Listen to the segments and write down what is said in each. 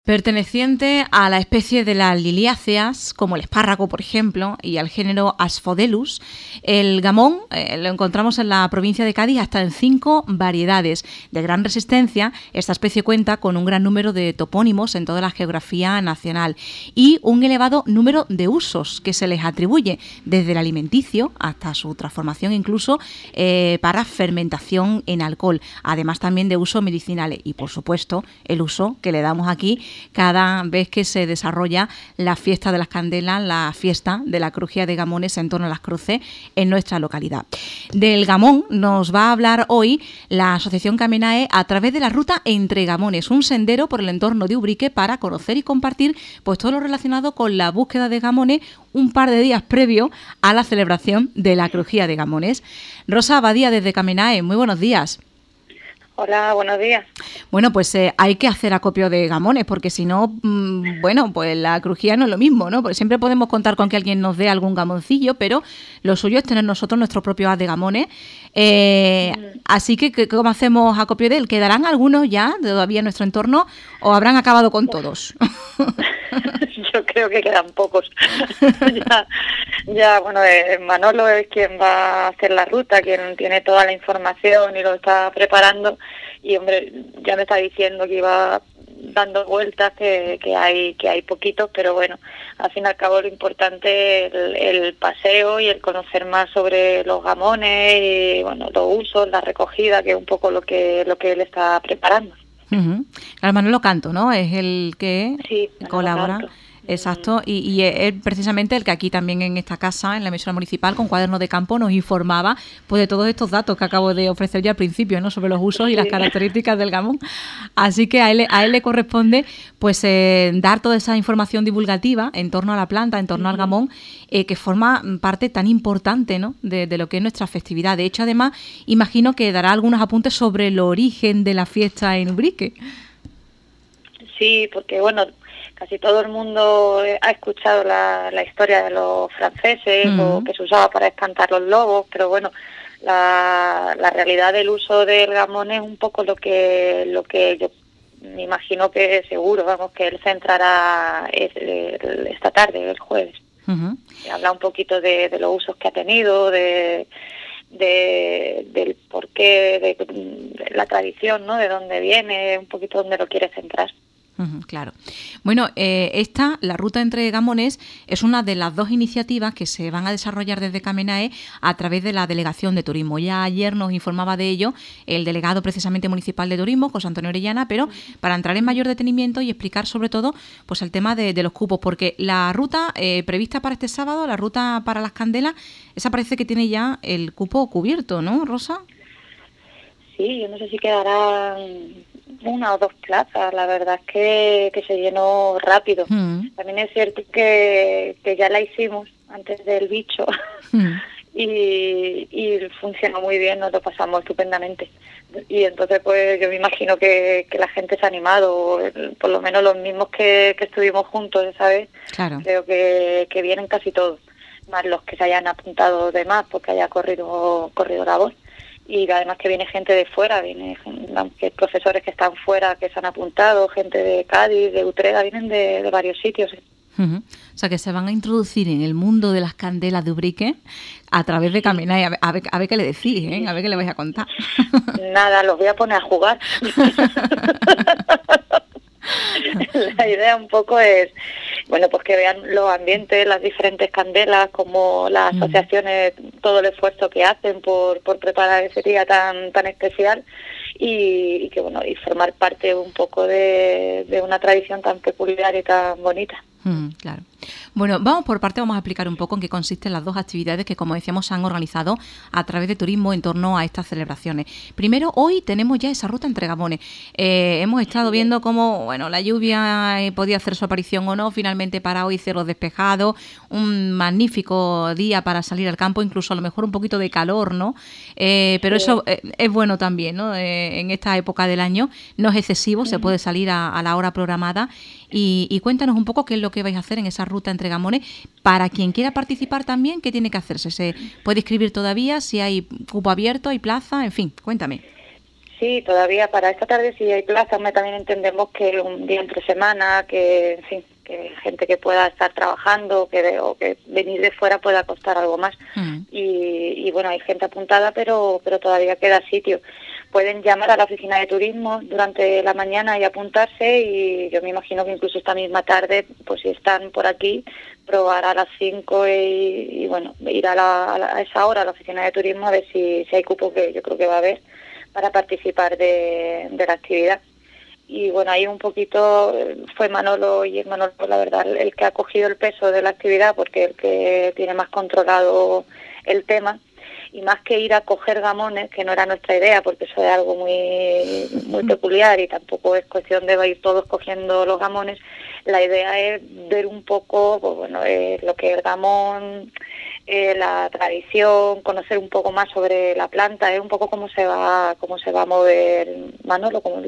Perteneciente a la especie de las liliáceas, como el espárrago, por ejemplo, y al género Asphodelus, el gamón lo encontramos en la provincia de Cádiz hasta en 5 variedades. De gran resistencia, esta especie cuenta con un gran número de topónimos en toda la geografía nacional y un elevado número de usos que se les atribuye, desde el alimenticio hasta su transformación incluso para fermentación en alcohol, además también de usos medicinales y, por supuesto, el uso que le damos aquí cada vez que se desarrolla la fiesta de las candelas, la fiesta de la crujía de gamones en torno a las cruces en nuestra localidad. Del gamón nos va a hablar hoy la Asociación Camenae a través de la ruta Entre Gamones, un sendero por el entorno de Ubrique para conocer y compartir pues todo lo relacionado con la búsqueda de gamones un par de días previo a la celebración de la crujía de gamones. Rosa Abadía desde Camenae, muy buenos días. Hola, buenos días. Bueno, pues hay que hacer acopio de gamones, porque si no, bueno, pues la crujía no es lo mismo, ¿no? Porque siempre podemos contar con que alguien nos dé algún gamoncillo, pero lo suyo es tener nosotros nuestro propio haz de gamones. Así que, ¿cómo hacemos acopio de él? ¿Quedarán algunos ya todavía en nuestro entorno o habrán acabado con todos? Yo creo que quedan pocos. ya, bueno, Manolo es quien va a hacer la ruta, quien tiene toda la información y lo está preparando. Y, hombre, ya me está diciendo que iba dando vueltas, que hay poquitos, pero bueno, al fin y al cabo lo importante es el paseo y el conocer más sobre los gamones y, bueno, los usos, la recogida, que es un poco lo que él está preparando. Claro, Manolo Canto, ¿no? Es el que colabora. Canto. Exacto, y es precisamente el que aquí también en esta casa, en la emisora municipal, con Cuaderno de Campo, nos informaba pues de todos estos datos que acabo de ofrecer ya al principio, ¿no? Sobre los usos y las características del gamón. Así que a él le corresponde pues dar toda esa información divulgativa en torno a la planta, en torno al gamón, que forma parte tan importante, ¿no? de lo que es nuestra festividad. De hecho, además, imagino que dará algunos apuntes sobre el origen de la fiesta en Ubrique. Sí, porque bueno, casi todo el mundo ha escuchado la historia de los franceses o que se usaba para espantar los lobos, pero bueno, la realidad del uso del gamón es un poco lo que yo me imagino que seguro, vamos, que él centrará esta tarde, el jueves. Habla un poquito de los usos que ha tenido, del porqué, de la tradición, ¿no? De dónde viene, un poquito dónde lo quiere centrar. Claro. Bueno, la ruta Entre Gamones es una de las 2 iniciativas que se van a desarrollar desde Camenae a través de la Delegación de Turismo. Ya ayer nos informaba de ello el delegado precisamente municipal de Turismo, José Antonio Orellana, pero para entrar en mayor detenimiento y explicar sobre todo pues el tema de los cupos, porque la ruta prevista para este sábado, la ruta para las candelas, esa parece que tiene ya el cupo cubierto, ¿no, Rosa? Sí, yo no sé si quedarán 1 o 2 plazas, la verdad es que se llenó rápido. También es cierto que ya la hicimos antes del bicho y funcionó muy bien, nos lo pasamos estupendamente. Y entonces pues yo me imagino que la gente se ha animado, por lo menos los mismos que estuvimos juntos, ¿sabes? Claro. Creo que vienen casi todos, más los que se hayan apuntado de más porque haya corrido la voz. Y además que viene gente de fuera, viene profesores que están fuera, que se han apuntado, gente de Cádiz, de Utrera, vienen de varios sitios. O sea, que se van a introducir en el mundo de las candelas de Ubrique a través de Camenae. A ver qué le decís, ¿eh? A ver qué le vais a contar. Nada, los voy a poner a jugar. La idea un poco es, bueno, pues que vean los ambientes, las diferentes candelas, como las asociaciones, todo el esfuerzo que hacen por preparar ese día tan especial y que bueno, y formar parte un poco de una tradición tan peculiar y tan bonita. Claro. Bueno, vamos por parte, vamos a explicar un poco en qué consisten las 2 actividades que, como decíamos, se han organizado a través de Turismo en torno a estas celebraciones. Primero, hoy tenemos ya esa ruta Entre Gamones. Hemos estado viendo cómo, bueno, la lluvia podía hacer su aparición o no. Finalmente, para hoy, cielos despejados, un magnífico día para salir al campo, incluso a lo mejor un poquito de calor, ¿no? Pero eso es bueno también, ¿no? En esta época del año no es excesivo, se puede salir a la hora programada. Y cuéntanos un poco qué es lo que vais a hacer en esa ruta Entre Gamones. Para quien quiera participar también, ¿qué tiene que hacerse? ¿Se puede inscribir todavía? ¿Si hay cupo abierto, hay plaza? En fin, cuéntame. Sí, todavía para esta tarde sí hay plaza. También entendemos que un día entre semana, que en fin, que gente que pueda estar trabajando o que venir de fuera pueda costar algo más. Y bueno, hay gente apuntada, pero todavía queda sitio. Pueden llamar a la oficina de turismo durante la mañana y apuntarse, y yo me imagino que incluso esta misma tarde, pues si están por aquí, probar a las 5 y bueno, ir a esa hora a la oficina de turismo a ver si hay cupo, que yo creo que va a haber, para participar de la actividad. Y bueno, ahí un poquito fue Manolo, y es Manolo, la verdad, el que ha cogido el peso de la actividad, porque el que tiene más controlado el tema. Y más que ir a coger gamones, que no era nuestra idea, porque eso es algo muy peculiar y tampoco es cuestión de ir todos cogiendo los gamones, la idea es ver un poco, pues bueno, lo que es el gamón, la tradición, conocer un poco más sobre la planta, un poco cómo se va a mover Manolo, como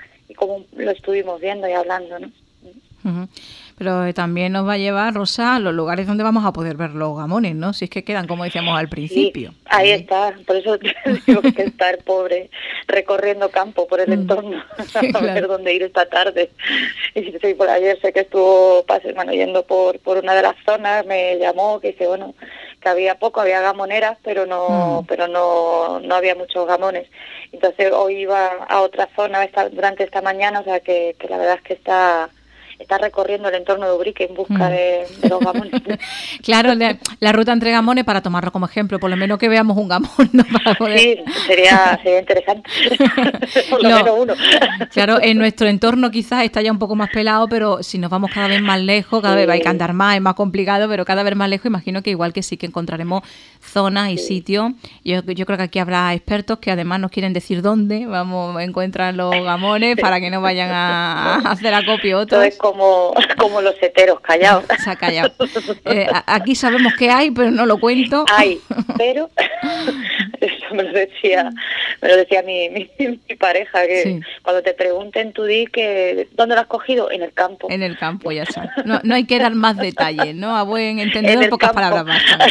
lo estuvimos viendo y hablando, ¿no? Uh-huh. Pero también nos va a llevar, Rosa, a los lugares donde vamos a poder ver los gamones, ¿no? Si es que quedan, como decíamos al principio. Sí, ahí está, por eso te digo que está el pobre recorriendo campo por el entorno, a ver dónde ir esta tarde. Y sí, por ayer sé que estuvo yendo por una de las zonas, me llamó, que dice, bueno, que había gamoneras, pero no había muchos gamones. Entonces hoy iba a otra zona durante esta mañana, o sea que la verdad es que está recorriendo el entorno de Ubrique en busca de los gamones. Claro, la ruta entre gamones, para tomarlo como ejemplo, por lo menos que veamos un gamón, ¿no? Para poder... Sí, sería interesante, por lo menos uno. Claro, en nuestro entorno quizás está ya un poco más pelado, pero si nos vamos cada vez más lejos, cada vez hay que andar más, es más complicado, pero cada vez más lejos, imagino que igual que sí que encontraremos zonas y sitios. Yo creo que aquí habrá expertos que además nos quieren decir dónde encuentran los gamones para que no vayan a hacer acopio otros. Como los heteros, callados. Se ha callado. Aquí sabemos que hay, pero no lo cuento. Hay, pero eso me lo decía mi pareja, que cuando te pregunten tú di que ¿dónde lo has cogido? En el campo. En el campo, ya está. No hay que dar más detalles, ¿no? A buen entendedor, pocas palabras bastan.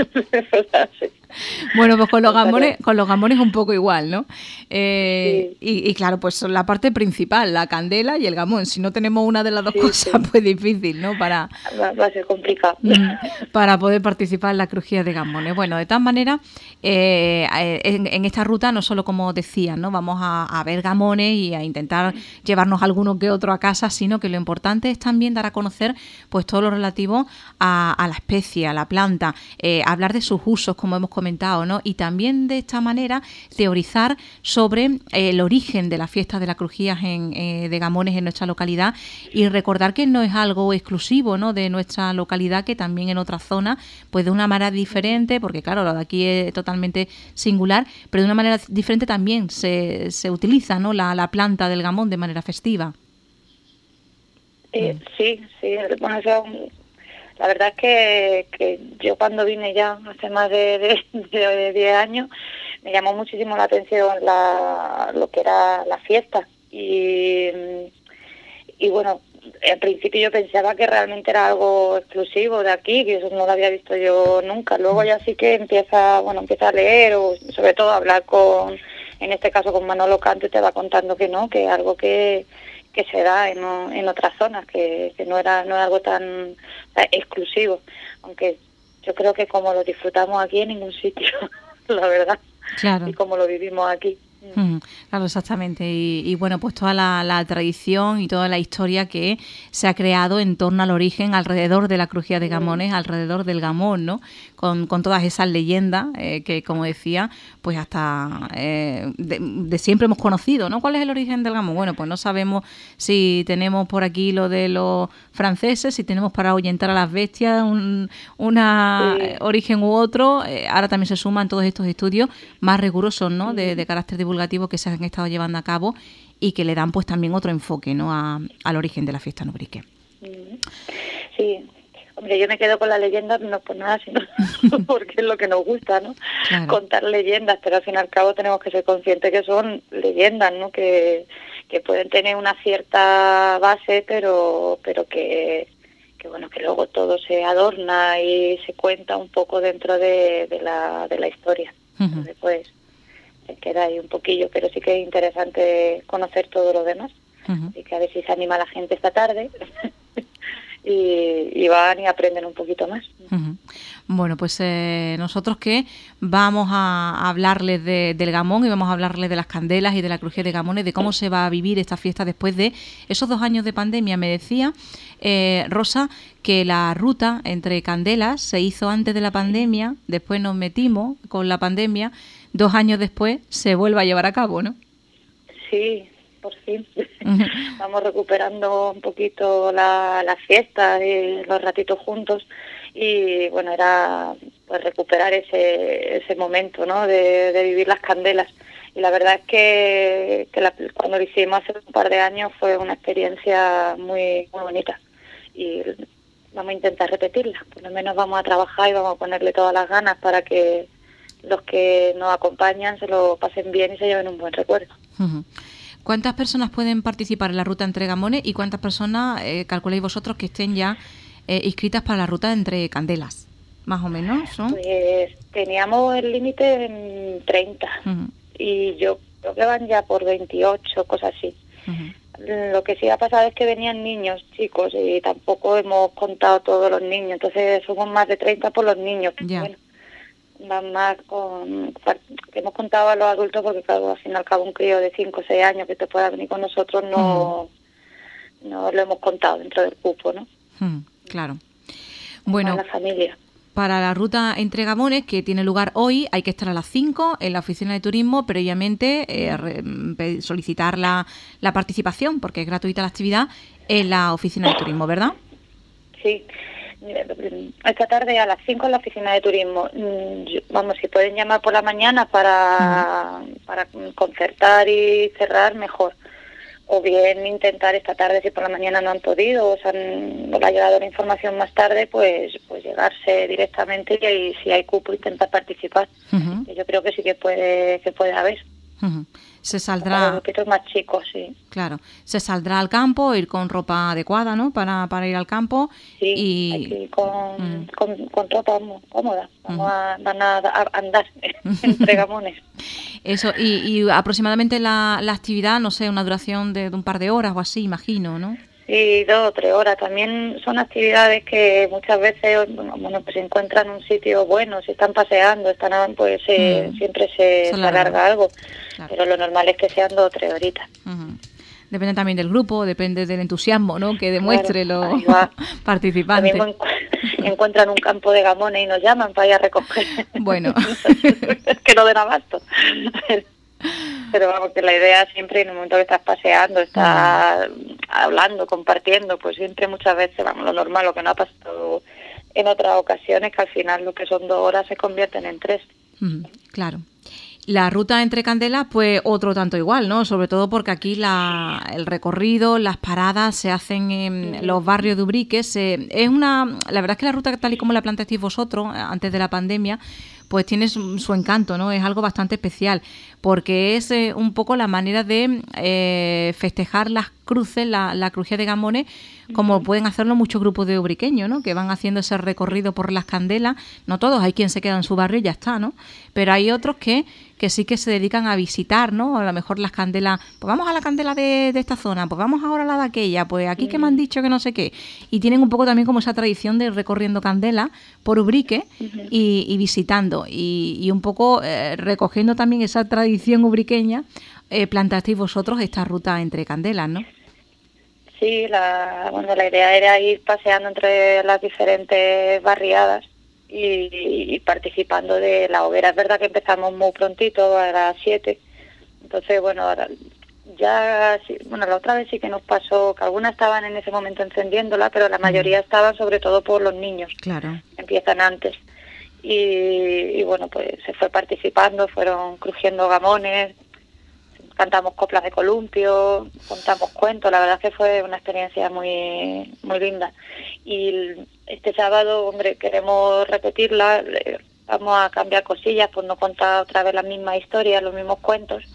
Bueno, pues con los gamones un poco igual, ¿no? Sí. Y claro, pues la parte principal, la candela y el gamón. Si no tenemos una de las dos cosas, pues difícil, ¿no? Va a ser complicado. Para poder participar en la crujía de gamones. Bueno, de todas maneras, en esta ruta no solo, como decía, ¿no? Vamos a ver gamones y a intentar llevarnos alguno que otro a casa, sino que lo importante es también dar a conocer pues todo lo relativo a la especie, a la planta, hablar de sus usos, como hemos comentado, ¿no? Y también de esta manera teorizar sobre el origen de la fiesta de las crujías de gamones en nuestra localidad, y recordar que no es algo exclusivo, ¿no? De nuestra localidad, que también en otras zonas, pues de una manera diferente, porque claro, lo de aquí es totalmente singular, pero de una manera diferente también se utiliza, ¿no? la planta del gamón de manera festiva. Sí, bueno, la verdad es que yo cuando vine ya hace más de 10 años, me llamó muchísimo la atención lo que era la fiesta. Y bueno, al principio yo pensaba que realmente era algo exclusivo de aquí, que eso no lo había visto yo nunca. Luego ya sí que empieza a leer, o sobre todo a hablar en este caso con Manolo Canto, y te va contando que no, que es algo que se da en otras zonas, que no es algo tan exclusivo, aunque yo creo que como lo disfrutamos aquí en ningún sitio, la verdad, claro. Y como lo vivimos aquí. Claro, exactamente. Y bueno, pues toda la tradición y toda la historia que se ha creado en torno al origen, alrededor de la crujía de gamones, alrededor del gamón, ¿no? Con todas esas leyendas que, como decía, pues hasta de siempre hemos conocido, ¿no? ¿Cuál es el origen del gamón? Bueno, pues no sabemos si tenemos por aquí lo de los franceses, si tenemos para ahuyentar a las bestias un origen u otro. Ahora también se suman todos estos estudios más rigurosos, ¿no? De carácter divulgativo, que se han estado llevando a cabo y que le dan pues también otro enfoque, ¿no? al origen de la fiesta en Ubrique. Sí. Hombre, yo me quedo con la leyenda, no por nada, sino porque es lo que nos gusta, ¿no? Claro. Contar leyendas, pero al fin y al cabo tenemos que ser conscientes que son leyendas, ¿no? Que pueden tener una cierta base, pero que bueno, que luego todo se adorna y se cuenta un poco dentro de la historia. Entonces, pues se queda ahí un poquillo, pero sí que es interesante conocer todo lo demás. Así que a ver si se anima la gente esta tarde y van y aprenden un poquito más. Bueno, pues nosotros que vamos a hablarles del gamón y vamos a hablarles de las candelas y de la crujía de gamones, de cómo se va a vivir esta fiesta después de esos 2 años de pandemia. Me decía Rosa que la ruta entre Candelas se hizo antes de la pandemia, después nos metimos con la pandemia, 2 años después se vuelve a llevar a cabo, ¿no? Sí, por fin. Vamos recuperando un poquito las fiestas y los ratitos juntos. Y bueno, era pues recuperar ese momento, ¿no? de vivir las candelas. Y la verdad es que cuando lo hicimos hace un par de años fue una experiencia muy, muy bonita. Y vamos a intentar repetirla. Por lo menos vamos a trabajar y vamos a ponerle todas las ganas para que los que nos acompañan se lo pasen bien y se lleven un buen recuerdo. ¿Cuántas personas pueden participar en la ruta entre Gamones y cuántas personas calculáis vosotros que estén ya inscritas para la ruta entre Candelas? Más o menos, ¿son? Pues teníamos el límite en 30 y yo creo que van ya por 28, cosas así. Lo que sí ha pasado es que venían niños, chicos, y tampoco hemos contado todos los niños, entonces somos más de 30 por los niños. Ya. Bueno, van más que hemos contado a los adultos porque claro, al fin y al cabo un crío de 5 o 6 años que te pueda venir con nosotros no lo hemos contado dentro del cupo, ¿no? Claro. Bueno, a la familia. Para la ruta entre Gamones, que tiene lugar hoy, hay que estar a las 5 en la oficina de turismo, previamente solicitar la participación, porque es gratuita la actividad, en la oficina de turismo, ¿verdad? Sí. Esta tarde a las 5 en la oficina de turismo. Vamos, si pueden llamar por la mañana para concertar y cerrar, mejor. O bien intentar esta tarde, si por la mañana no han podido o les ha llegado la información más tarde, pues llegarse directamente y si hay cupo intentar participar. Yo creo que sí que puede haber. Se saldrá... Para grupitos más chicos, sí. Claro, se saldrá al campo, ir con ropa adecuada, ¿no? Para ir al campo. Sí, y hay que ir con ropa cómoda. Van a andar entre Gamones. Eso, y aproximadamente la actividad, no sé, una duración de un par de horas o así, imagino, ¿no? Sí, 2 o 3 horas. También son actividades que muchas veces, bueno, pues se encuentran en un sitio bueno, si están paseando, pues siempre se alarga algo. Claro. Pero lo normal es que sean 2 o 3 horitas. Depende también del grupo, depende del entusiasmo, ¿no? Que demuestre los participantes. Lo mismo encuentran un campo de gamones y nos llaman para ir a recoger. Bueno. Es que no den abasto. Pero vamos, que la idea siempre en el momento que estás paseando, estás hablando, compartiendo, pues siempre muchas veces, vamos, lo normal, lo que no ha pasado en otras ocasiones, que al final lo que son 2 horas se convierten en 3. Claro. La ruta entre Candelas, pues otro tanto igual, ¿no? Sobre todo porque aquí el recorrido, las paradas se hacen en los barrios de Ubrique. La verdad es que la ruta tal y como la planteasteis vosotros antes de la pandemia, pues tiene su encanto, ¿no? Es algo bastante especial, porque es un poco la manera de festejar las cruces, la crujía de Gamones, como pueden hacerlo muchos grupos de ubriqueños, ¿no? Que van haciendo ese recorrido por las candelas. No todos, hay quien se queda en su barrio y ya está, ¿no? Pero hay otros que sí que se dedican a visitar, ¿no? A lo mejor las candelas, pues vamos a la candela de esta zona, pues vamos ahora a la de aquella, pues aquí que me han dicho que no sé qué. Y tienen un poco también como esa tradición de ir recorriendo candelas por Ubrique y visitando. Y un poco recogiendo también esa tradición ubriqueña, planteasteis vosotros esta ruta entre candelas, ¿no? Sí, la idea era ir paseando entre las diferentes barriadas y participando de la hoguera. Es verdad que empezamos muy prontito, a las 7. Entonces, bueno, ahora la otra vez sí que nos pasó que algunas estaban en ese momento encendiéndola, pero la mayoría estaban sobre todo por los niños. Claro. Empiezan antes. Y bueno, pues se fue participando, fueron crujiendo gamones, cantamos coplas de columpio, contamos cuentos. La verdad que fue una experiencia muy muy linda. Y este sábado, hombre, queremos repetirla, vamos a cambiar cosillas, pues no contar otra vez la misma historia, los mismos cuentos,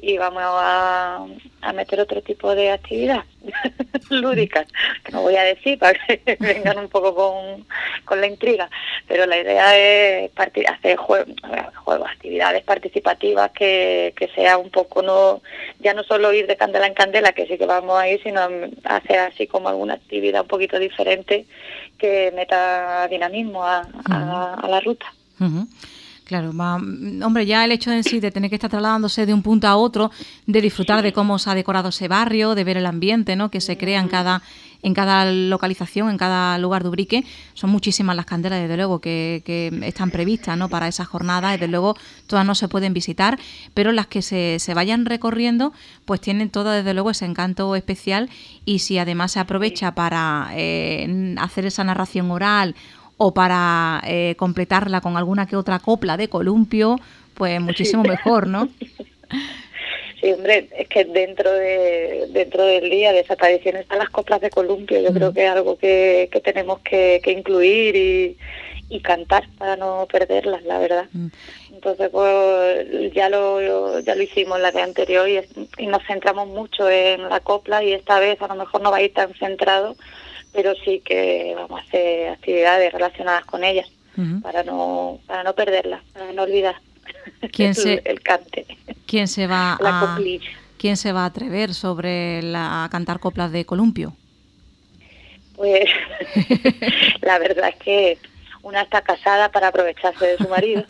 y vamos a meter otro tipo de actividad lúdica, que no voy a decir para que vengan un poco con la intriga, pero la idea es hacer juegos, actividades participativas que sea un poco, ya no solo ir de candela en candela, que sí que vamos a ir, sino hacer así como alguna actividad un poquito diferente que meta dinamismo a la ruta. Uh-huh. Claro, hombre, ya el hecho en sí de tener que estar trasladándose de un punto a otro, de disfrutar de cómo se ha decorado ese barrio, de ver el ambiente, ¿no?, que se crea en cada localización, en cada lugar de Ubrique, son muchísimas las candelas, desde luego, que están previstas, ¿no?, para esas jornadas. Desde luego, todas no se pueden visitar, pero las que se vayan recorriendo, pues tienen todas, desde luego, ese encanto especial. Y si además se aprovecha para hacer esa narración oral o para completarla con alguna que otra copla de columpio, pues muchísimo mejor, ¿no? Sí, hombre, es que dentro del día de esa tradición están las coplas de columpio. Yo creo que es algo que tenemos que incluir y cantar para no perderlas, la verdad. Entonces, pues ya lo hicimos la de anterior y nos centramos mucho en la copla, y esta vez a lo mejor no va a ir tan centrado, pero sí que vamos a hacer actividades relacionadas con ellas para no perderlas, para no olvidar el cante. ¿Quién se va a atrever a cantar coplas de columpio? Pues la verdad es que una está casada para aprovecharse de su marido.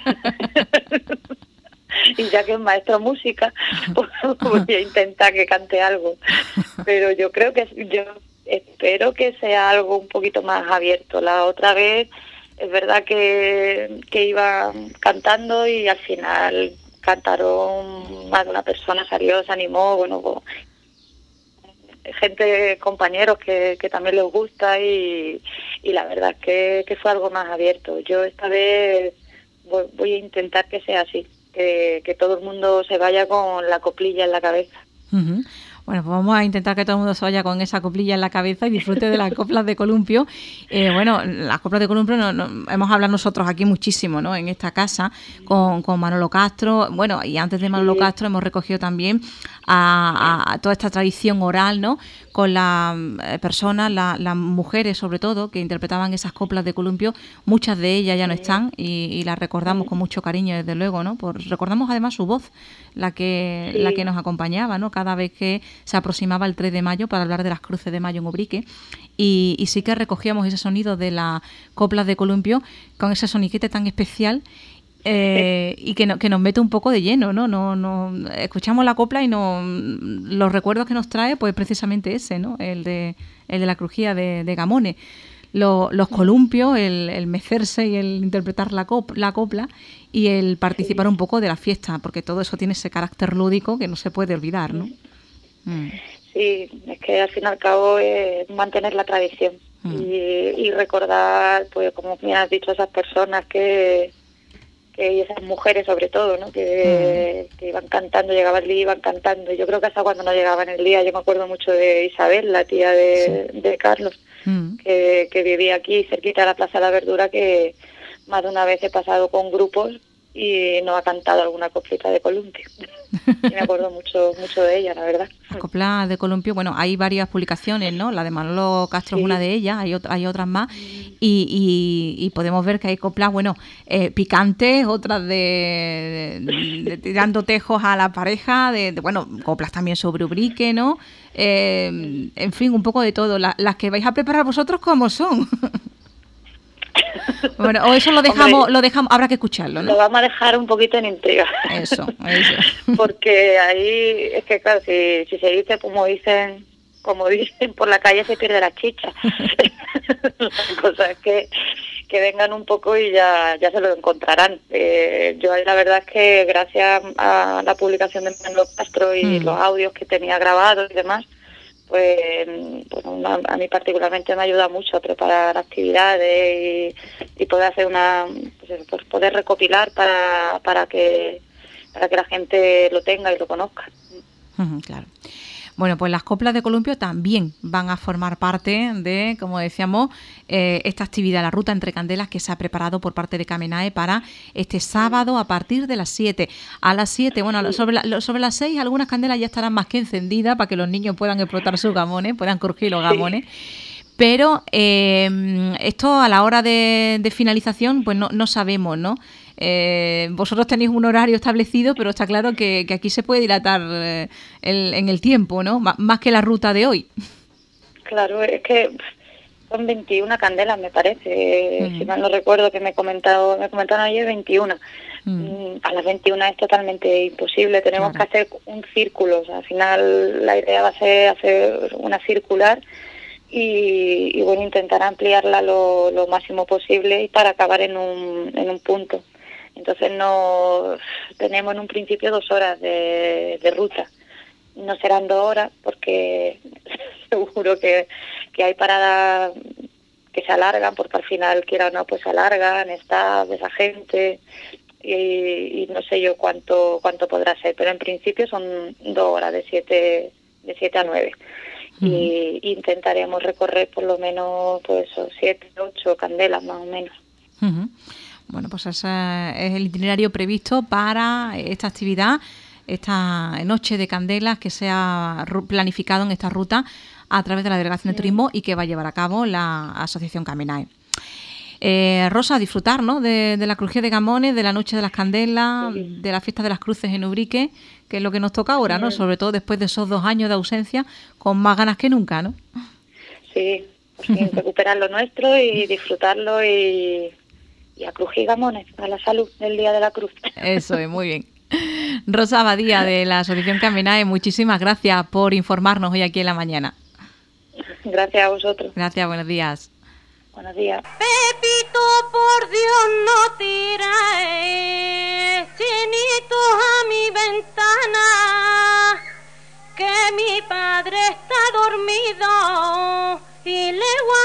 Y ya que es maestro de música, pues voy a intentar que cante algo. Pero yo espero que sea algo un poquito más abierto. La otra vez es verdad que iba cantando y al final cantaron, más de una persona salió, se animó, bueno, gente, compañeros que también les gusta, y la verdad que fue algo más abierto. Yo esta vez voy a intentar que sea así, que todo el mundo se vaya con la coplilla en la cabeza. Uh-huh. Bueno, pues vamos a intentar que todo el mundo se vaya con esa coplilla en la cabeza y disfrute de las coplas de columpio. Bueno, las coplas de columpio hemos hablado nosotros aquí muchísimo, ¿no?, en esta casa, con Manolo Castro. Bueno, y antes de Manolo Castro hemos recogido también a toda esta tradición oral, ¿no?, con las personas, las mujeres sobre todo, que interpretaban esas coplas de columpio. Muchas de ellas ya no están y las recordamos con mucho cariño, desde luego, ¿no? Recordamos además su voz, la que nos acompañaba, ¿no?, cada vez que se aproximaba el 3 de mayo para hablar de las cruces de mayo en Ubrique, y sí que recogíamos ese sonido de las coplas de columpio con ese soniquete tan especial, y que nos mete un poco de lleno, ¿no? No escuchamos la copla y los recuerdos que nos trae, pues precisamente ese, ¿no?, el de la crujía de gamones. Los columpios, el mecerse y el interpretar la copla y el participar un poco de la fiesta, porque todo eso tiene ese carácter lúdico que no se puede olvidar, ¿no? Sí, es que al fin y al cabo es mantener la tradición y recordar, pues como me has dicho, esas personas y esas mujeres sobre todo, ¿no?, que iban cantando, llegaba el día y iban cantando. Yo creo que hasta cuando no llegaban el día, yo me acuerdo mucho de Isabel, la tía de Carlos, que vivía aquí cerquita de la Plaza de la Verdura, que más de una vez he pasado con grupos y nos ha cantado alguna coplita de columpio. Y me acuerdo mucho de ella, la verdad. La copla de columpio, bueno, hay varias publicaciones, ¿no? La de Manolo Castro es una de ellas, hay otras más, y podemos ver que hay coplas, bueno, picantes, otras de tirando tejos a la pareja, bueno, coplas también sobre Ubrique, ¿no? En fin, un poco de todo. Las que vais a preparar vosotros, ¿cómo son? Bueno, o eso lo dejamos, habrá que escucharlo, ¿no? Lo vamos a dejar un poquito en intriga. Eso. Porque ahí es que, claro, si se dice como dicen por la calle, se pierde la chicha. La cosa es que vengan un poco y ya se lo encontrarán. Yo la verdad es que gracias a la publicación de Manolo Castro y los audios que tenía grabados y demás, pues bueno, a mí particularmente me ayuda mucho a preparar actividades y poder hacer pues poder recopilar para que la gente lo tenga y lo conozca. Claro. Bueno, pues las coplas de columpio también van a formar parte de, como decíamos, esta actividad, la ruta entre candelas que se ha preparado por parte de Camenae para este sábado a partir de las 7. A las 7, bueno, sobre las 6 algunas candelas ya estarán más que encendidas para que los niños puedan explotar sus gamones, puedan crujir los gamones. Pero esto a la hora de finalización pues no sabemos, ¿no? Vosotros tenéis un horario establecido, pero está claro que aquí se puede dilatar en el tiempo, ¿no? Más que la ruta de hoy. Claro, es que son 21 candelas, me parece. Si mal no recuerdo, que me comentaron ayer 21. A las 21 es totalmente imposible. Tenemos que hacer un círculo. O sea, al final la idea va a ser hacer una circular y bueno, intentar ampliarla lo máximo posible y para acabar en un punto. Entonces tenemos en un principio 2 horas de ruta. No serán 2 horas porque seguro que hay paradas que se alargan, porque al final, quiera o no, pues se alargan, está esa gente y no sé yo cuánto podrá ser, pero en principio son 2 horas de 7 a 9. Y intentaremos recorrer por lo menos pues 7, 8 candelas más o menos. Bueno, pues ese es el itinerario previsto para esta actividad, esta noche de candelas que se ha planificado en esta ruta a través de la Delegación de Turismo y que va a llevar a cabo la Asociación Camenae. Rosa, disfrutar, ¿no?, de la crujía de gamones, de la noche de las candelas, de la fiesta de las cruces en Ubrique, que es lo que nos toca ahora, ¿no? Sobre todo después de esos 2 años de ausencia, con más ganas que nunca, ¿no? Sí, recuperar lo nuestro y disfrutarlo y a crujir gamones, a la salud del Día de la Cruz. Eso es, muy bien. Rosa Abadía, de la Asociación Camenae, muchísimas gracias por informarnos hoy aquí en la mañana. Gracias a vosotros. Gracias, buenos días. Buenos días. Pepito, por Dios, no tires chinitos a mi ventana, que mi padre está dormido y le voy